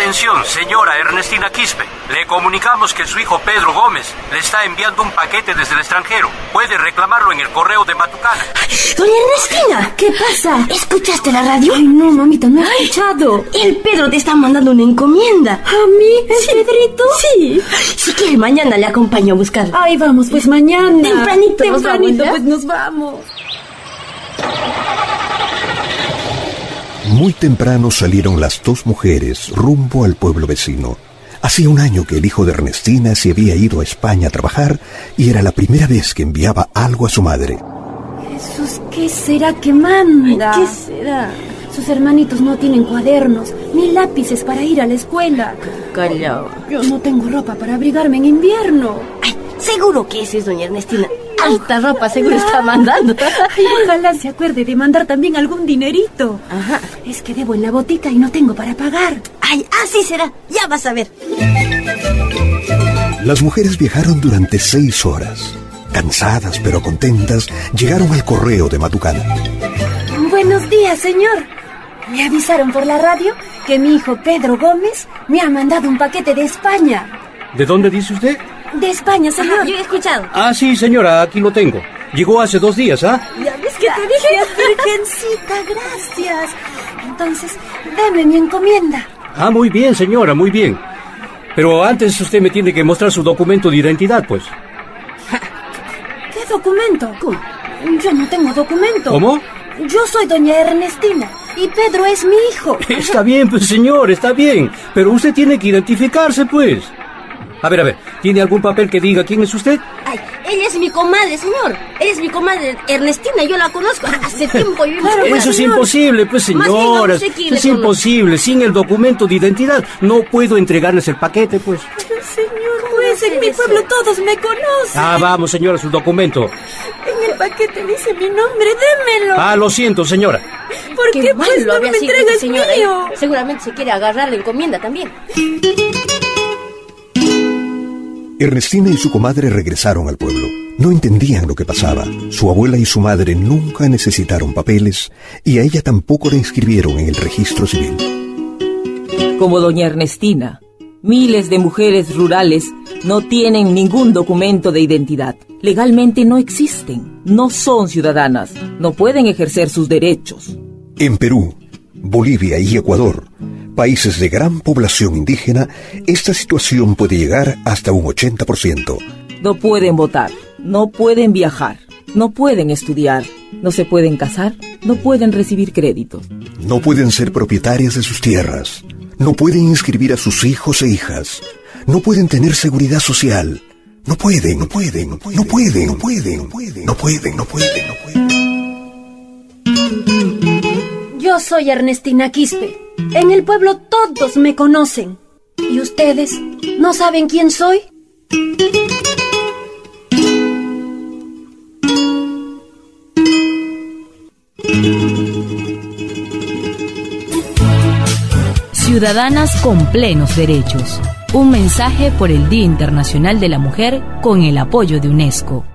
Atención, señora Ernestina Quispe. Le comunicamos que su hijo Pedro Gómez le está enviando un paquete desde el extranjero. Puede reclamarlo en el correo de Matucana. ¡Doña Ernestina! ¿Qué pasa? ¿Escuchaste la radio? Ay, no, mamita, no he escuchado. El Pedro te está mandando una encomienda. ¿A mí? ¿El Pedrito? Sí. Si quiere, mañana le acompaño a buscar. Ay, vamos, pues mañana. Tempranito nos vamos, ¿ya? Pues nos vamos. Muy temprano salieron las dos mujeres rumbo al pueblo vecino. Hacía un año que el hijo de Ernestina se había ido a España a trabajar y era la primera vez que enviaba algo a su madre. Jesús, ¿qué será que manda? ¿Qué será? Sus hermanitos no tienen cuadernos ni lápices para ir a la escuela. Callao. Yo no tengo ropa para abrigarme en invierno. Ay, seguro que eso es doña Ernestina. Alta ropa seguro está mandando. Ay, ojalá se acuerde de mandar también algún dinerito. Ajá. Es que debo en la botica y no tengo para pagar. Ay, así será. Ya vas a ver. Las mujeres viajaron durante 6 horas. Cansadas pero contentas, llegaron al correo de Matucana. Buenos días, señor. Me avisaron por la radio que mi hijo Pedro Gómez me ha mandado un paquete de España. ¿De dónde dice usted? De España, señor. Ajá, yo he escuchado. Ah, sí, señora, aquí lo tengo. Llegó hace 2 días, ¿ah? Ya ves que te dije, Virgencita, gracias. Entonces, deme mi encomienda. Ah, muy bien, señora, muy bien. Pero antes usted me tiene que mostrar su documento de identidad, pues. ¿Qué documento? ¿Cómo? Yo no tengo documento. ¿Cómo? Yo soy doña Ernestina y Pedro es mi hijo. Está bien, pues, señor, está bien. Pero usted tiene que identificarse, pues. A ver, ¿tiene algún papel que diga quién es usted? Ay, ella es mi comadre, señor. Ella es mi comadre Ernestina, yo la conozco. Hace tiempo yo Claro, Eso es imposible, pues, señora. Es imposible. Sin el documento de identidad no puedo entregarles el paquete, pues. Pero, señor, pues en mi pueblo todos me conocen. Ah, vamos, señora, su documento. En el paquete dice mi nombre, démelo. Ah, lo siento, señora. ¿Por qué pues no me entregas mío? Seguramente se quiere agarrar la encomienda también. Ernestina y su comadre regresaron al pueblo. No entendían lo que pasaba. Su abuela y su madre nunca necesitaron papeles y a ella tampoco la inscribieron en el registro civil. Como doña Ernestina, miles de mujeres rurales no tienen ningún documento de identidad. Legalmente no existen, no son ciudadanas, no pueden ejercer sus derechos. En Perú, Bolivia y Ecuador, países de gran población indígena, esta situación puede llegar hasta un 80%. No pueden votar, no pueden viajar, no pueden estudiar, no se pueden casar, no pueden recibir créditos. No pueden ser propietarias de sus tierras, no pueden inscribir a sus hijos e hijas, no pueden tener seguridad social, no pueden. Yo soy Ernestina Quispe. En el pueblo todos me conocen. ¿Y ustedes no saben quién soy? Ciudadanas con plenos derechos. Un mensaje por el Día Internacional de la Mujer con el apoyo de UNESCO.